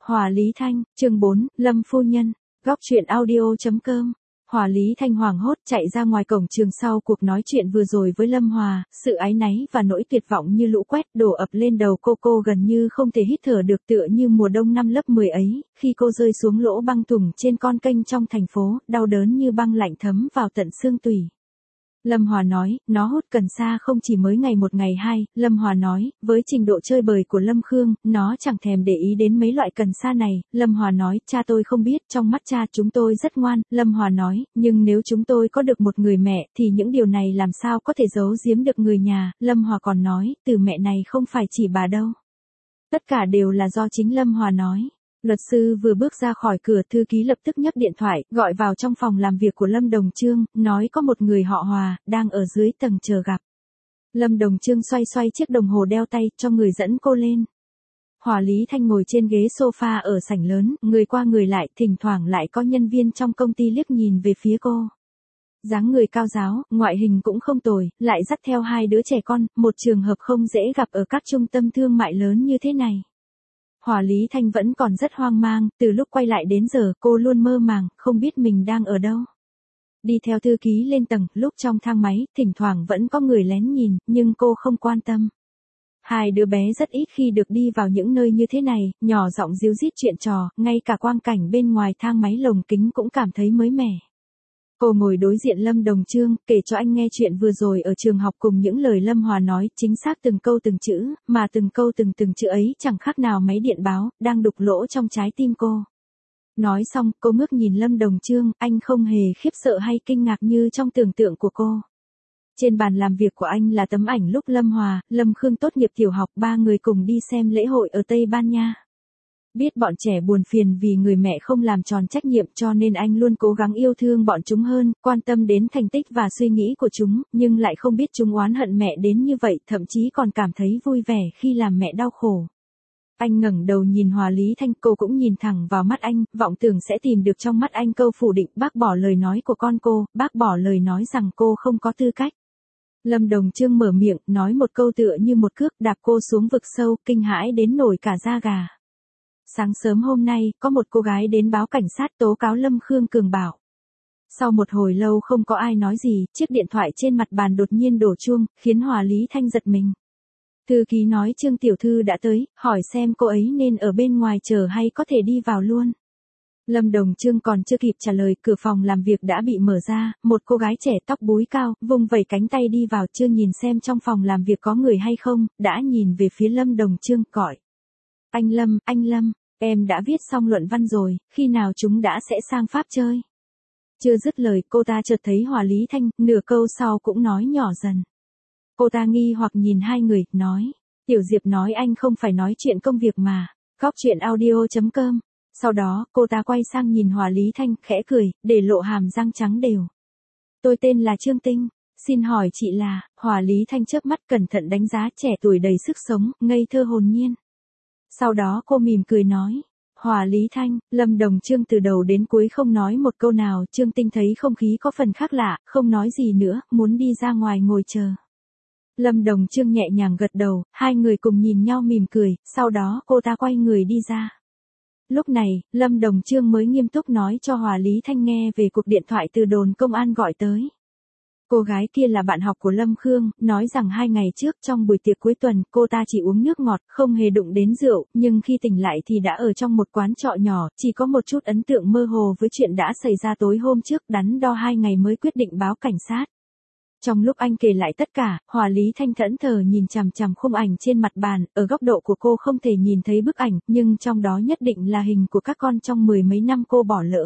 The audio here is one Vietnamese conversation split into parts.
Hòa Lý Thanh, chương 4, Lâm phu nhân, góc truyện audio.com. Hòa Lý Thanh hoảng hốt chạy ra ngoài cổng trường sau cuộc nói chuyện vừa rồi với Lâm Hòa, sự áy náy và nỗi tuyệt vọng như lũ quét đổ ập lên đầu cô gần như không thể hít thở được, tựa như mùa đông năm lớp 10 ấy, khi cô rơi xuống lỗ băng thủng trên con kênh trong thành phố, đau đớn như băng lạnh thấm vào tận xương tủy. Lâm Hòa nói, nó hút cần sa không chỉ mới ngày một ngày hai, Lâm Hòa nói, với trình độ chơi bời của Lâm Khương, nó chẳng thèm để ý đến mấy loại cần sa này. Lâm Hòa nói, cha tôi không biết, trong mắt cha chúng tôi rất ngoan. Lâm Hòa nói, nhưng nếu chúng tôi có được một người mẹ, thì những điều này làm sao có thể giấu giếm được người nhà. Lâm Hòa còn nói, từ mẹ này không phải chỉ bà đâu. Tất cả đều là do chính Lâm Hòa nói. Luật sư vừa bước ra khỏi cửa, thư ký lập tức nhấc điện thoại, gọi vào trong phòng làm việc của Lâm Đồng Chương, nói có một người họ Hòa, đang ở dưới tầng chờ gặp. Lâm Đồng Chương xoay chiếc đồng hồ đeo tay, cho người dẫn cô lên. Hòa Lý Thanh ngồi trên ghế sofa ở sảnh lớn, người qua người lại, thỉnh thoảng lại có nhân viên trong công ty liếc nhìn về phía cô. Dáng người cao ráo, ngoại hình cũng không tồi, lại dắt theo hai đứa trẻ con, một trường hợp không dễ gặp ở các trung tâm thương mại lớn như thế này. Hòa Lý Thanh vẫn còn rất hoang mang, từ lúc quay lại đến giờ cô luôn mơ màng, không biết mình đang ở đâu. Đi theo thư ký lên tầng, lúc trong thang máy, thỉnh thoảng vẫn có người lén nhìn, nhưng cô không quan tâm. Hai đứa bé rất ít khi được đi vào những nơi như thế này, nhỏ giọng ríu rít chuyện trò, ngay cả quang cảnh bên ngoài thang máy lồng kính cũng cảm thấy mới mẻ. Cô ngồi đối diện Lâm Đồng Chương, kể cho anh nghe chuyện vừa rồi ở trường học cùng những lời Lâm Hòa nói, chính xác từng câu từng chữ, mà từng câu từng chữ ấy chẳng khác nào máy điện báo, đang đục lỗ trong trái tim cô. Nói xong, cô ngước nhìn Lâm Đồng Chương, anh không hề khiếp sợ hay kinh ngạc như trong tưởng tượng của cô. Trên bàn làm việc của anh là tấm ảnh lúc Lâm Hòa, Lâm Khương tốt nghiệp tiểu học, ba người cùng đi xem lễ hội ở Tây Ban Nha. Biết bọn trẻ buồn phiền vì người mẹ không làm tròn trách nhiệm, cho nên anh luôn cố gắng yêu thương bọn chúng hơn, quan tâm đến thành tích và suy nghĩ của chúng, nhưng lại không biết chúng oán hận mẹ đến như vậy, thậm chí còn cảm thấy vui vẻ khi làm mẹ đau khổ. Anh ngẩng đầu nhìn Hòa Lý Thanh, cô cũng nhìn thẳng vào mắt anh, vọng tưởng sẽ tìm được trong mắt anh câu phủ định, bác bỏ lời nói của con cô, bác bỏ lời nói rằng cô không có tư cách. Lâm Đồng Chương mở miệng, nói một câu tựa như một cước đạp cô xuống vực sâu, kinh hãi đến nổi cả da gà. Sáng sớm hôm nay, có một cô gái đến báo cảnh sát tố cáo Lâm Khương Cường Bảo. Sau một hồi lâu không có ai nói gì, chiếc điện thoại trên mặt bàn đột nhiên đổ chuông, khiến Hòa Lý Thanh giật mình. Thư ký nói Trương tiểu thư đã tới, hỏi xem cô ấy nên ở bên ngoài chờ hay có thể đi vào luôn. Lâm Đồng Chương còn chưa kịp trả lời, cửa phòng làm việc đã bị mở ra, một cô gái trẻ tóc búi cao, vung vẩy cánh tay đi vào, chưa nhìn xem trong phòng làm việc có người hay không, đã nhìn về phía Lâm Đồng Chương, gọi. Anh Lâm, em đã viết xong luận văn rồi, khi nào chúng đã sẽ sang Pháp chơi? Chưa dứt lời, cô ta chợt thấy Hòa Lý Thanh, nửa câu sau cũng nói nhỏ dần. Cô ta nghi hoặc nhìn hai người, nói, Tiểu Diệp nói anh không phải nói chuyện công việc mà, góc truyện audio.com. Sau đó, cô ta quay sang nhìn Hòa Lý Thanh, khẽ cười, để lộ hàm răng trắng đều. Tôi tên là Trương Tinh, xin hỏi chị là, Hòa Lý Thanh chớp mắt cẩn thận đánh giá trẻ tuổi đầy sức sống, ngây thơ hồn nhiên. Sau đó cô mỉm cười nói, Hòa Lý Thanh. Lâm Đồng Chương từ đầu đến cuối không nói một câu nào, Trương Tinh thấy không khí có phần khác lạ, không nói gì nữa, muốn đi ra ngoài ngồi chờ. Lâm Đồng Chương nhẹ nhàng gật đầu, hai người cùng nhìn nhau mỉm cười, sau đó cô ta quay người đi ra. Lúc này, Lâm Đồng Chương mới nghiêm túc nói cho Hòa Lý Thanh nghe về cuộc điện thoại từ đồn công an gọi tới. Cô gái kia là bạn học của Lâm Khương, nói rằng 2 ngày trước trong buổi tiệc cuối tuần, cô ta chỉ uống nước ngọt, không hề đụng đến rượu, nhưng khi tỉnh lại thì đã ở trong một quán trọ nhỏ, chỉ có một chút ấn tượng mơ hồ với chuyện đã xảy ra tối hôm trước, đắn đo 2 ngày mới quyết định báo cảnh sát. Trong lúc anh kể lại tất cả, Hòa Lý Thanh thẫn thờ nhìn chằm chằm khung ảnh trên mặt bàn, ở góc độ của cô không thể nhìn thấy bức ảnh, nhưng trong đó nhất định là hình của các con trong 10 mấy năm cô bỏ lỡ.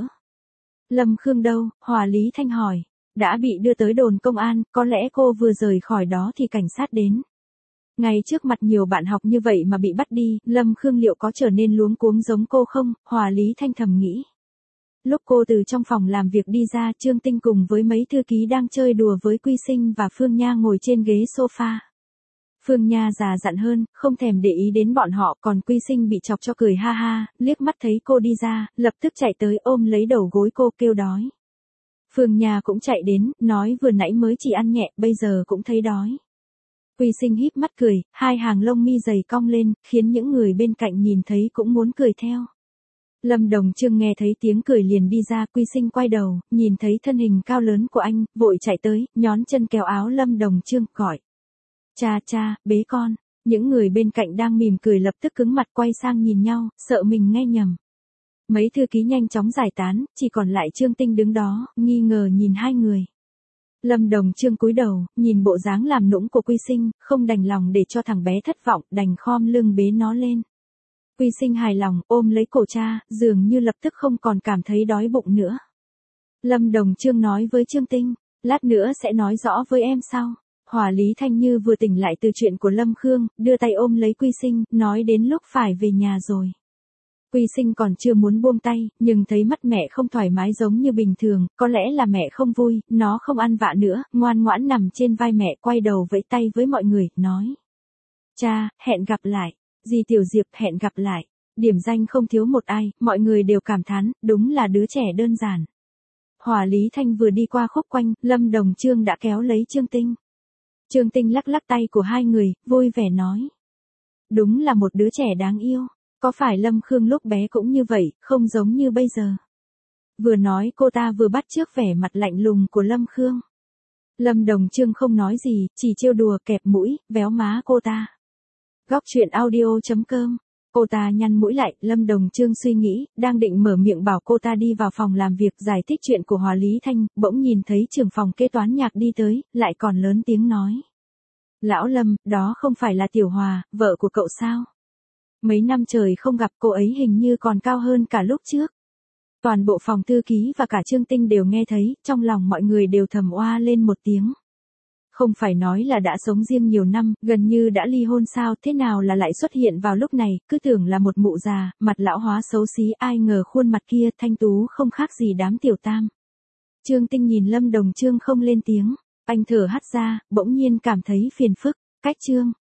Lâm Khương đâu? Hòa Lý Thanh hỏi. Đã bị đưa tới đồn công an, có lẽ cô vừa rời khỏi đó thì cảnh sát đến. Ngay trước mặt nhiều bạn học như vậy mà bị bắt đi, Lâm Khương liệu có trở nên luống cuống giống cô không? Hòa Lý Thanh thầm nghĩ. Lúc cô từ trong phòng làm việc đi ra, Trương Tinh cùng với mấy thư ký đang chơi đùa với Quy Sinh và Phương Nha ngồi trên ghế sofa. Phương Nha già dặn hơn, không thèm để ý đến bọn họ, còn Quy Sinh bị chọc cho cười ha ha, liếc mắt thấy cô đi ra, lập tức chạy tới ôm lấy đầu gối cô kêu đói. Phương Nha cũng chạy đến, nói vừa nãy mới chỉ ăn nhẹ, bây giờ cũng thấy đói. Quy Sinh híp mắt cười, hai hàng lông mi dày cong lên, khiến những người bên cạnh nhìn thấy cũng muốn cười theo. Lâm Đồng Trương nghe thấy tiếng cười liền đi ra, Quy Sinh quay đầu, nhìn thấy thân hình cao lớn của anh, vội chạy tới, nhón chân kéo áo Lâm Đồng Trương, gọi. Cha cha, bế con. Những người bên cạnh đang mỉm cười lập tức cứng mặt quay sang nhìn nhau, sợ mình nghe nhầm. Mấy thư ký nhanh chóng giải tán, chỉ còn lại Trương Tinh đứng đó, nghi ngờ nhìn hai người. Lâm Đồng Trương cúi đầu, nhìn bộ dáng làm nũng của Quy Sinh, không đành lòng để cho thằng bé thất vọng, đành khom lưng bế nó lên. Quy Sinh hài lòng, ôm lấy cổ cha, dường như lập tức không còn cảm thấy đói bụng nữa. Lâm Đồng Trương nói với Trương Tinh, lát nữa sẽ nói rõ với em sau. Hòa Lý Thanh Như vừa tỉnh lại từ chuyện của Lâm Khương, đưa tay ôm lấy Quy Sinh, nói đến lúc phải về nhà rồi. Quy Sinh còn chưa muốn buông tay, nhưng thấy mắt mẹ không thoải mái giống như bình thường, có lẽ là mẹ không vui, nó không ăn vạ nữa, ngoan ngoãn nằm trên vai mẹ, quay đầu vẫy tay với mọi người, nói. Cha, hẹn gặp lại. Dì Tiểu Diệp, hẹn gặp lại. Điểm danh không thiếu một ai, mọi người đều cảm thán, đúng là đứa trẻ đơn giản. Hòa Lý Thanh vừa đi qua khúc quanh, Lâm Đồng Trương đã kéo lấy Trương Tinh. Trương Tinh lắc lắc tay của hai người, vui vẻ nói. Đúng là một đứa trẻ đáng yêu. Có phải Lâm Khương lúc bé cũng như vậy, không giống như bây giờ. Vừa nói cô ta vừa bắt chước vẻ mặt lạnh lùng của Lâm Khương. Lâm Đồng Trương không nói gì, chỉ trêu đùa, kẹp mũi, véo má cô ta. Góc truyện audio.com. Cô ta nhăn mũi lại, Lâm Đồng Trương suy nghĩ, đang định mở miệng bảo cô ta đi vào phòng làm việc giải thích chuyện của Hòa Lý Thanh, bỗng nhìn thấy trưởng phòng kế toán Nhạc đi tới, lại còn lớn tiếng nói. Lão Lâm, đó không phải là Tiểu Hòa, vợ của cậu sao? Mấy năm trời không gặp, cô ấy hình như còn cao hơn cả lúc trước. Toàn bộ phòng thư ký và cả Trương Tinh đều nghe thấy, trong lòng mọi người đều thầm oa lên một tiếng. Không phải nói là đã sống riêng nhiều năm, gần như đã ly hôn sao, thế nào là lại xuất hiện vào lúc này, cứ tưởng là một mụ già, mặt lão hóa xấu xí, ai ngờ khuôn mặt kia thanh tú không khác gì đám tiểu tam. Trương Tinh nhìn Lâm Đồng Trương không lên tiếng, anh thở hắt ra, bỗng nhiên cảm thấy phiền phức, cách Trương.